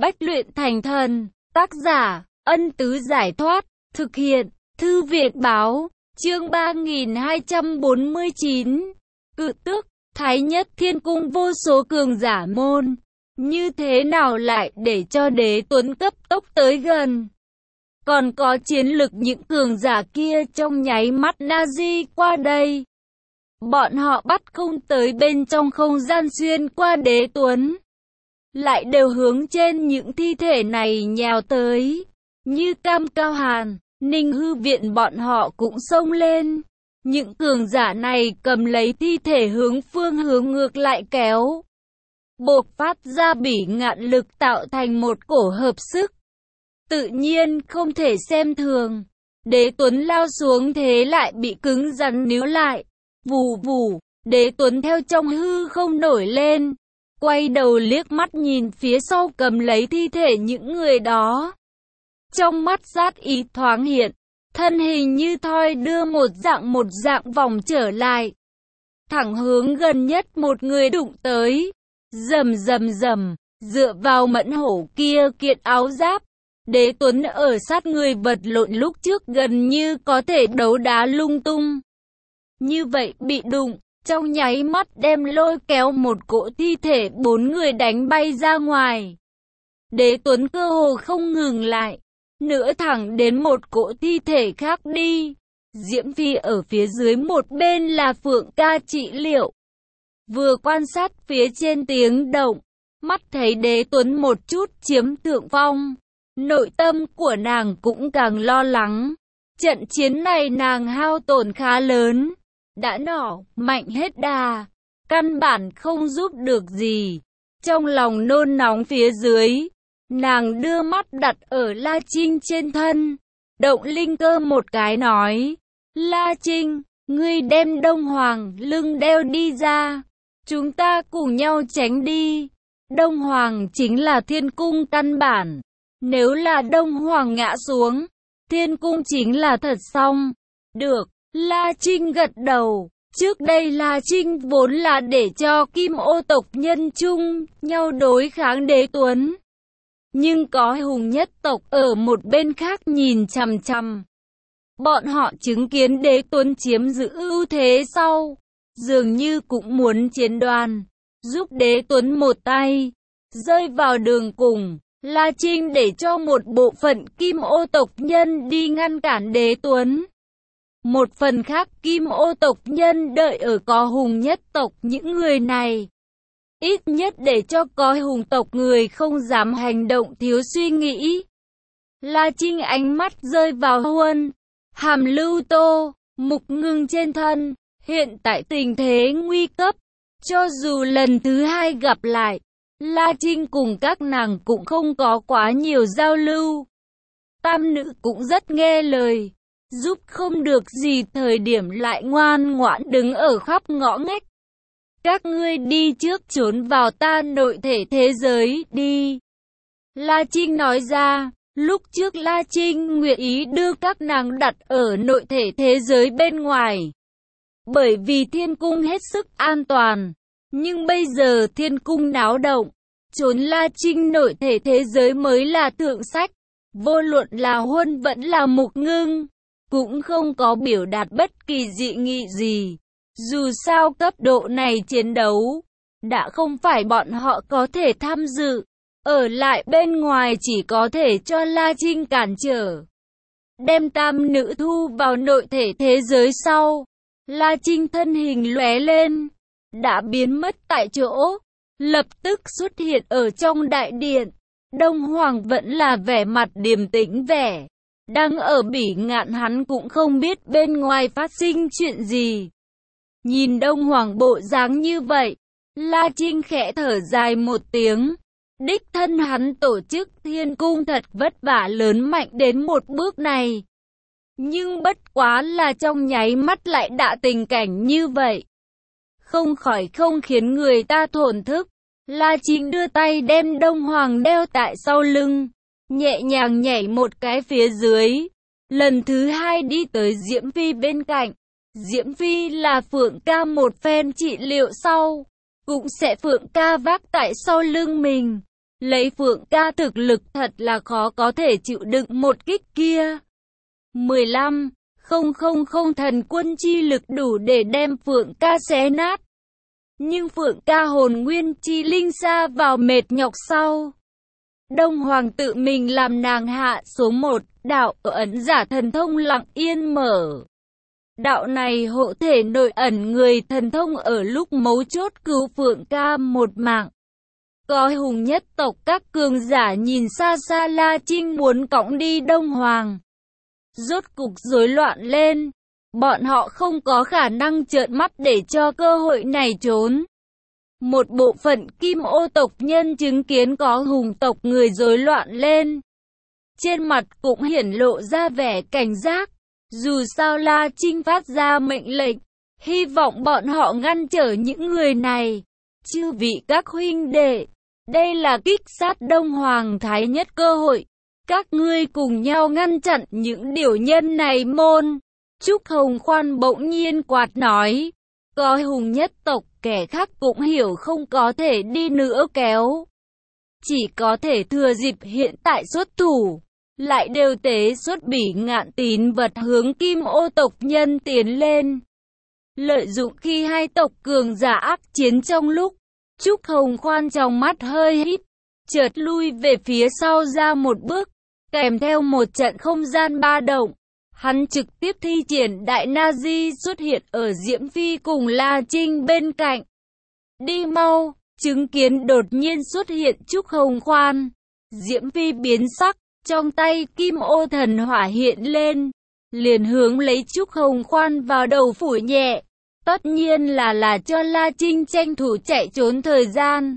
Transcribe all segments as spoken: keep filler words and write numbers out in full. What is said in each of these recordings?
Bách luyện thành thần. Tác giả, Ân Tứ Giải Thoát. Thực hiện, Thư Viện Báo. Chương ba nghìn hai trăm bốn mươi chín. Cự tước, Thái Nhất Thiên Cung vô số cường giả môn. Như thế nào lại để cho Đế Tuấn cấp tốc tới gần? Còn có chiến lực những cường giả kia trong nháy mắt na di qua đây. Bọn họ bắt không tới bên trong không gian xuyên qua Đế Tuấn. Lại đều hướng trên những thi thể này nhào tới. Như Cam Cao Hàn, Ninh Hư Viện bọn họ cũng xông lên. Những cường giả này cầm lấy thi thể hướng phương hướng ngược lại kéo. Bộc phát ra bỉ ngạn lực tạo thành một cổ hợp sức. Tự nhiên không thể xem thường. Đế Tuấn lao xuống thế lại bị cứng rắn níu lại. Vù vù, Đế Tuấn theo trong hư không nổi lên. Quay đầu liếc mắt nhìn phía sau cầm lấy thi thể những người đó. Trong mắt sát ý thoáng hiện. Thân hình như thoi đưa một dạng một dạng vòng trở lại. Thẳng hướng gần nhất một người đụng tới. Rầm rầm rầm, dựa vào mẫn hổ kia kiện áo giáp. Đế Tuấn ở sát người vật lộn lúc trước gần như có thể đấu đá lung tung. Như vậy bị đụng, trong nháy mắt đem lôi kéo một cỗ thi thể bốn người đánh bay ra ngoài. Đế Tuấn cơ hồ không ngừng lại, nữa thẳng đến một cỗ thi thể khác đi. Diễm Phi ở phía dưới một bên là Phượng Ca trị liệu. Vừa quan sát phía trên tiếng động, mắt thấy Đế Tuấn một chút chiếm thượng phong. Nội tâm của nàng cũng càng lo lắng. Trận chiến này nàng hao tổn khá lớn. Đã nỏ, mạnh hết đà. Căn bản không giúp được gì. Trong lòng nôn nóng phía dưới, nàng đưa mắt đặt ở La Trinh trên thân. Động linh cơ một cái nói. La Trinh, ngươi đem Đông Hoàng lưng đeo đi ra. Chúng ta cùng nhau tránh đi. Đông Hoàng chính là thiên cung căn bản. Nếu là Đông Hoàng ngã xuống, thiên cung chính là thật xong. Được, La Trinh gật đầu. Trước đây La Trinh vốn là để cho Kim Ô tộc nhân chung nhau đối kháng Đế Tuấn. Nhưng có Hùng Nhất tộc ở một bên khác nhìn chằm chằm. Bọn họ chứng kiến Đế Tuấn chiếm giữ ưu thế sau, dường như cũng muốn chiến đoàn, giúp Đế Tuấn một tay. Rơi vào đường cùng, La Trinh để cho một bộ phận Kim Ô tộc nhân đi ngăn cản Đế Tuấn. Một phần khác Kim Ô tộc nhân đợi ở có Hùng Nhất tộc những người này. Ít nhất để cho có Hùng tộc người không dám hành động thiếu suy nghĩ. La Trinh ánh mắt rơi vào Huân, Hàm Lưu Tô, Mục Ngưng trên thân. Hiện tại tình thế nguy cấp. Cho dù lần thứ hai gặp lại, La Trinh cùng các nàng cũng không có quá nhiều giao lưu. Tam nữ cũng rất nghe lời. Giúp không được gì thời điểm lại ngoan ngoãn đứng ở khắp ngõ ngách. Các ngươi đi trước trốn vào ta nội thể thế giới đi. La Trinh nói ra, lúc trước La Trinh nguyện ý đưa các nàng đặt ở nội thể thế giới bên ngoài. Bởi vì thiên cung hết sức an toàn. Nhưng bây giờ thiên cung náo động. Trốn La Trinh nội thể thế giới mới là thượng sách. Vô luận là Huân vẫn là Mục Ngưng. Cũng không có biểu đạt bất kỳ dị nghị gì. Dù sao cấp độ này chiến đấu, đã không phải bọn họ có thể tham dự. Ở lại bên ngoài chỉ có thể cho La Trinh cản trở. Đem tam nữ thu vào nội thể thế giới sau. La Trinh thân hình lóe lên, đã biến mất tại chỗ. Lập tức xuất hiện ở trong đại điện. Đông Hoàng vẫn là vẻ mặt điềm tĩnh vẻ. Đang ở bỉ ngạn hắn cũng không biết bên ngoài phát sinh chuyện gì. Nhìn Đông Hoàng bộ dáng như vậy, La Trinh khẽ thở dài một tiếng. Đích thân hắn tổ chức thiên cung thật vất vả lớn mạnh đến một bước này. Nhưng bất quá là trong nháy mắt lại đã tình cảnh như vậy. Không khỏi không khiến người ta thổn thức. La Trinh đưa tay đem Đông Hoàng đeo tại sau lưng. Nhẹ nhàng nhảy một cái phía dưới. Lần thứ hai đi tới Diễm Phi bên cạnh. Diễm Phi là Phượng Ca một phen trị liệu sau. Cũng sẽ Phượng Ca vác tại sau lưng mình. Lấy Phượng ca thực lực thật là khó có thể chịu đựng một kích kia. mười lăm nghìn thần quân chi lực đủ để đem Phượng ca xé nát. Nhưng Phượng ca hồn nguyên chi linh xa vào mệt nhọc sau. Đông Hoàng tự mình làm nàng hạ số một, đạo ẩn giả thần thông lặng yên mở. Đạo này hộ thể nội ẩn người thần thông ở lúc mấu chốt cứu Phượng ca một mạng. Có hùng nhất tộc các cường giả nhìn xa xa La Trinh muốn cõng đi Đông Hoàng. Rốt cục rối loạn lên. Bọn họ không có khả năng trợn mắt để cho cơ hội này trốn. Một bộ phận Kim Ô tộc nhân chứng kiến có hùng tộc người rối loạn lên. Trên mặt cũng hiển lộ ra vẻ cảnh giác. Dù sao La Trinh phát ra mệnh lệnh, hy vọng bọn họ ngăn trở những người này. Chư vị các huynh đệ, đây là kích sát Đông Hoàng Thái Nhất cơ hội. Các ngươi cùng nhau ngăn chặn những điều nhân này môn. Trúc Hồng Khoan bỗng nhiên quát nói. Có hùng nhất tộc, kẻ khác cũng hiểu không có thể đi nữa kéo. Chỉ có thể thừa dịp hiện tại xuất thủ. Lại đều tế xuất bỉ ngạn tín vật hướng Kim Ô tộc nhân tiến lên. Lợi dụng khi hai tộc cường giả ác chiến trong lúc, Trúc Hồng Khoan trong mắt hơi híp, chợt lui về phía sau ra một bước, kèm theo một trận không gian ba động. Hắn trực tiếp thi triển Đại Na Di xuất hiện ở Diễm Phi cùng La Trinh bên cạnh. Đi mau, chứng kiến đột nhiên xuất hiện Trúc Hồng Khoan. Diễm Phi biến sắc, trong tay Kim Ô thần hỏa hiện lên, liền hướng lấy Trúc Hồng Khoan vào đầu phủi nhẹ. Tất nhiên là là cho La Trinh tranh thủ chạy trốn thời gian.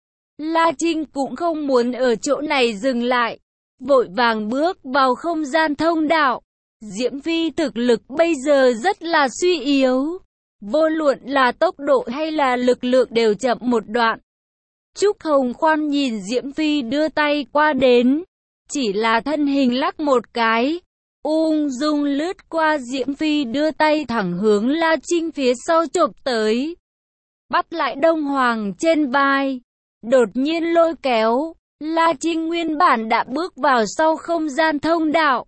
La Trinh cũng không muốn ở chỗ này dừng lại, vội vàng bước vào không gian thông đạo. Diễm Phi thực lực bây giờ rất là suy yếu, vô luận là tốc độ hay là lực lượng đều chậm một đoạn. Trúc Hồng Khoan nhìn Diễm Phi đưa tay qua đến, chỉ là thân hình lắc một cái, ung dung lướt qua Diễm Phi đưa tay thẳng hướng La Trinh phía sau chộp tới. Bắt lại Đông Hoàng trên vai, đột nhiên lôi kéo, La Trinh nguyên bản đã bước vào sau không gian thông đạo.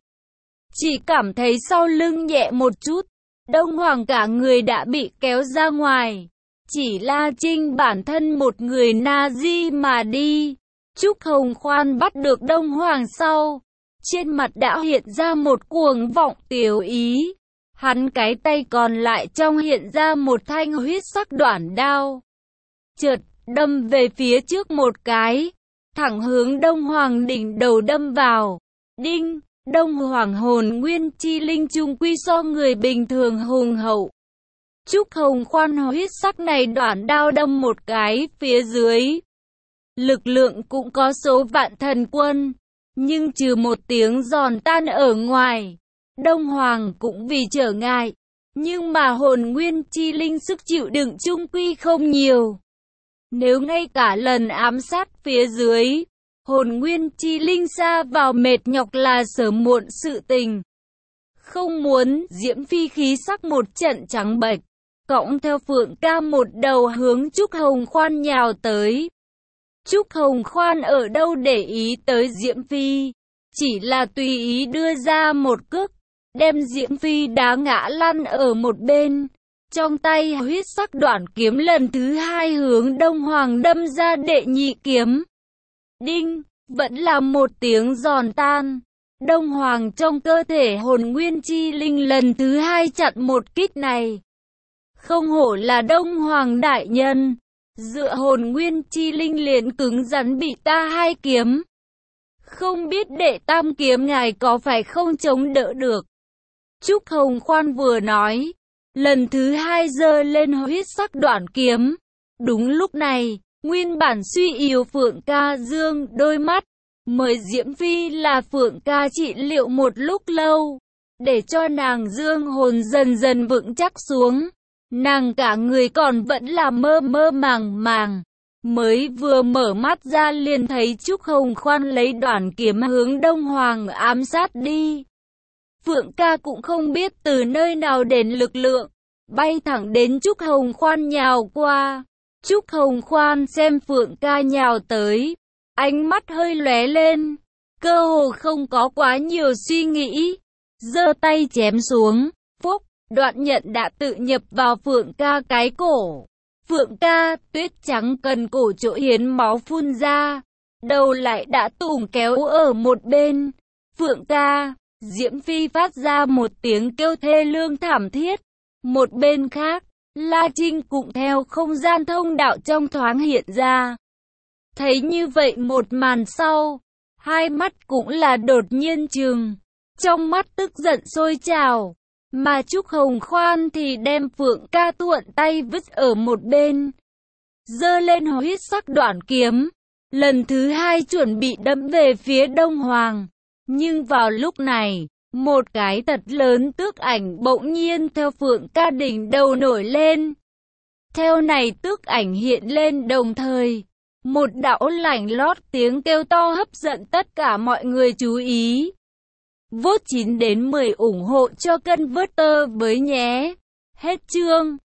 Chỉ cảm thấy sau lưng nhẹ một chút, Đông Hoàng cả người đã bị kéo ra ngoài. Chỉ La Trinh bản thân một người na di mà đi. Trúc Hồng Khoan bắt được Đông Hoàng sau, trên mặt đã hiện ra một cuồng vọng tiểu ý. Hắn cái tay còn lại trong hiện ra một thanh huyết sắc đoản đao. Chợt đâm về phía trước một cái, thẳng hướng Đông Hoàng đỉnh đầu đâm vào. Đinh! Đông Hoàng hồn nguyên chi linh chung quy so người bình thường hùng hậu. Trúc Hồng Khoan huyết sắc này đoản đao đâm một cái phía dưới. Lực lượng cũng có số vạn thần quân, nhưng trừ một tiếng giòn tan ở ngoài, Đông Hoàng cũng vì trở ngại, nhưng mà hồn nguyên chi linh sức chịu đựng chung quy không nhiều. Nếu ngay cả lần ám sát phía dưới, hồn nguyên chi linh xa vào mệt nhọc là sớm muộn sự tình. Không muốn, Diễm Phi khí sắc một trận trắng bệch, cõng theo Phượng ca một đầu hướng Trúc Hồng Khoan nhào tới. Trúc Hồng Khoan ở đâu để ý tới Diễm Phi, chỉ là tùy ý đưa ra một cước, đem Diễm Phi đá ngã lăn ở một bên. Trong tay huyết sắc đoạn kiếm lần thứ hai hướng Đông Hoàng đâm ra đệ nhị kiếm. Đinh, vẫn là một tiếng giòn tan. Đông Hoàng trong cơ thể hồn nguyên chi linh lần thứ hai chặn một kích này. Không hổ là Đông Hoàng đại nhân, dựa hồn nguyên chi linh liền cứng rắn bị ta hai kiếm. Không biết đệ tam kiếm ngài có phải không chống đỡ được. Trúc Hồng Khoan vừa nói, lần thứ hai giơ lên huyết sắc đoạn kiếm. Đúng lúc này, nguyên bản suy yếu Phượng ca dương đôi mắt, mời Diễm Phi là Phượng ca trị liệu một lúc lâu, để cho nàng dương hồn dần dần vững chắc xuống. Nàng cả người còn vẫn là mơ mơ màng màng, mới vừa mở mắt ra liền thấy Trúc Hồng Khoan lấy đoạn kiếm hướng Đông Hoàng ám sát đi. Phượng ca cũng không biết từ nơi nào đến lực lượng, bay thẳng đến Trúc Hồng Khoan nhào qua. Trúc Hồng Khoan xem Phượng ca nhào tới, Ánh mắt hơi lóe lên, cơ hồ không có quá nhiều suy nghĩ, giơ tay chém xuống, phốc, đoạn nhận đã tự nhập vào Phượng ca cái cổ. Phượng ca, tuyết trắng cần cổ chỗ hiến máu phun ra, đầu lại đã tùng kéo ở một bên. Phượng ca, Diễm Phi phát ra một tiếng kêu thê lương thảm thiết. Một bên khác, La Trinh cũng theo không gian thông đạo trong thoáng hiện ra. Thấy như vậy một màn sau, hai mắt cũng là đột nhiên trừng, trong mắt tức giận sôi trào. Mà Trúc Hồng Khoan thì đem Phượng ca thuận tay vứt ở một bên, giơ lên huyết sắc đoạn kiếm, lần thứ hai chuẩn bị đâm về phía Đông Hoàng. Nhưng vào lúc này, một cái thật lớn tước ảnh bỗng nhiên theo Phượng ca đỉnh đầu nổi lên. Theo này tước ảnh hiện lên đồng thời, một đạo lạnh lót tiếng kêu to hấp dẫn tất cả mọi người chú ý. Vote chín đến mười ủng hộ cho Cân Vớt Tơ với nhé. Hết chương.